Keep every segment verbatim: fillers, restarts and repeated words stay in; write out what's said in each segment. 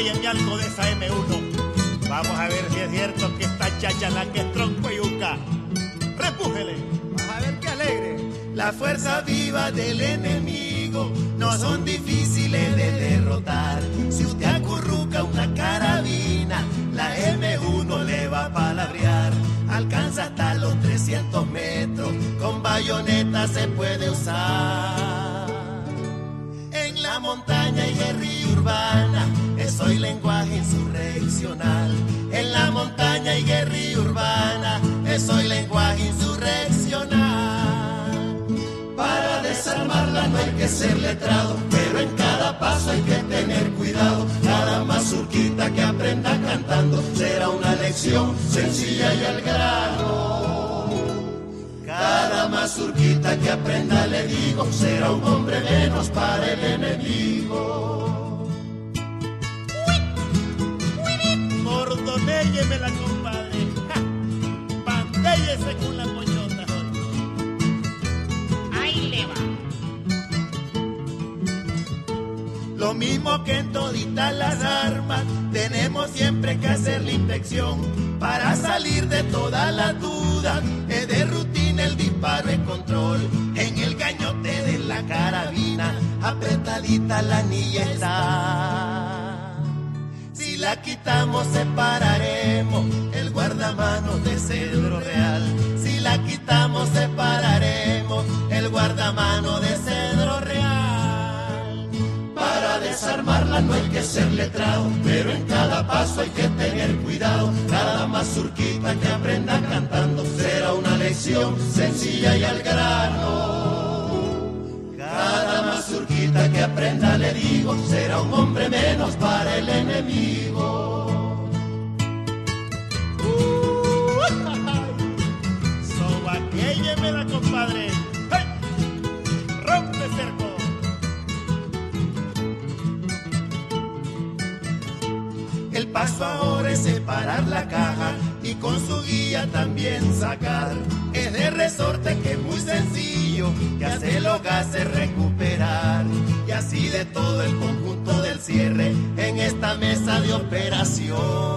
apóyenme algo de esa eme uno. Vamos a ver si es cierto que esta chachalanga es tronco y yuca. Repújele. Vas a ver qué alegre. Las fuerzas vivas del enemigo no son difíciles de derrotar. Si usted acurruca una carabina, la eme uno le va a palabrear. Alcanza hasta los trescientos metros, con bayoneta se puede usar. En la montaña y guerrilla urbana, eso es lenguaje insurreccional. En la montaña y guerrilla urbana, eso es lenguaje insurreccional. Para desarmarla no hay que ser letrado, pero en cada paso hay que tener cuidado. Cada mazurquita que aprenda cantando será una lección sencilla y al grano. Cada mazurquita que aprenda, le digo, será un hombre menos para el enemigo. Mordonéllemela, compadre. Ja. Pandéllese con la pochota. Ahí le va. Lo mismo que en toditas las armas, tenemos siempre que hacer la inspección para salir de todas las dudas. Es de rutina el disparo en control, en el gañote de la carabina, apretadita la anilla está. Si la quitamos separaremos el guardamanos de cedro real. Si la quitamos separaremos el guardamano de cedro real. Para desarmarla no hay que ser letrado, pero en cada paso hay que tener cuidado. Cada mazurquita que aprenda cantando será una lección sencilla y al grano. Cada mazurquita que aprenda, le digo, será un hombre menos para el enemigo. Uh, Sobaquéllemela, compadre. ¡Hey! Rompe cerco. El paso ahora es separar la caja y con su guía también sacar. Es de resorte que es muy sencillo, que hace los gases recuperar. Y así de todo el conjunto del cierre en esta mesa de operación.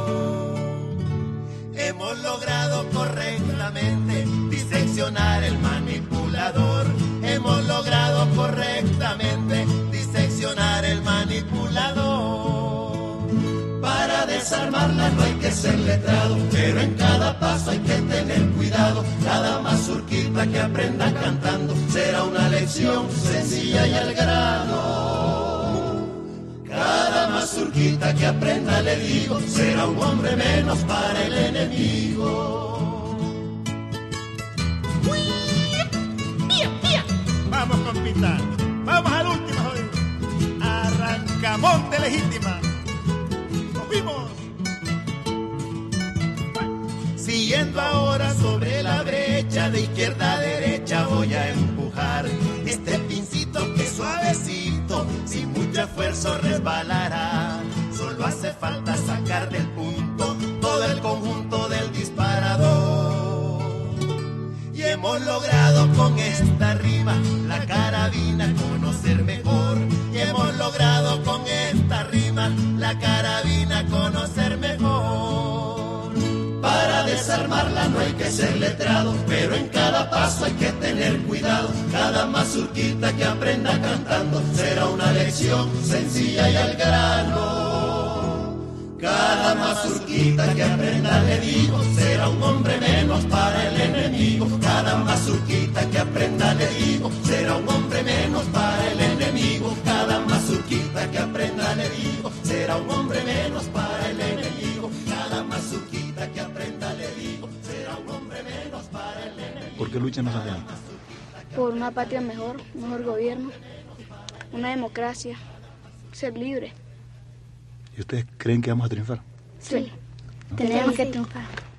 Hemos logrado correctamente diseccionar el manipulador. Hemos logrado correctamente diseccionar el manipulador. Para desarmarla no hay que ser letrado, pero en cada paso hay que tener cuidado. Cada mazurquita que aprenda cantando será una lección sencilla y al grano. Cada mazurquita que aprenda, le digo, será un hombre menos para el enemigo. ¡Bien, bien! Vamos, compita. Vamos al último, joder. Arrancamonte legítima. ¡Vimos! Siguiendo ahora sobre la brecha, de izquierda a derecha voy a empujar este pincito que suavecito, sin mucho esfuerzo resbalará. Solo hace falta sacar del punto todo el conjunto del disparador. Y hemos logrado con esta rima la carabina conocer mejor. Y hemos logrado con esta rima la carabina conocer mejor. Para desarmarla no hay que ser letrado, pero en cada paso hay que tener cuidado. Cada mazurquita que aprenda cantando será una lección sencilla y al grano. Cada mazurquita que aprenda, le digo, será un hombre menos para el enemigo. Cada mazurquita que aprenda, le digo, será un hombre menos para el enemigo. Cada mazurquita que aprenda, le digo, será un hombre menos para el enemigo. Cada mazurquita que aprenda, le digo, será un hombre menos para el enemigo. ¿Por qué luchan los argentinos? Por una patria mejor, un mejor gobierno, una democracia, ser libre. ¿Y ustedes creen que vamos a triunfar? Sí, tenemos que triunfar.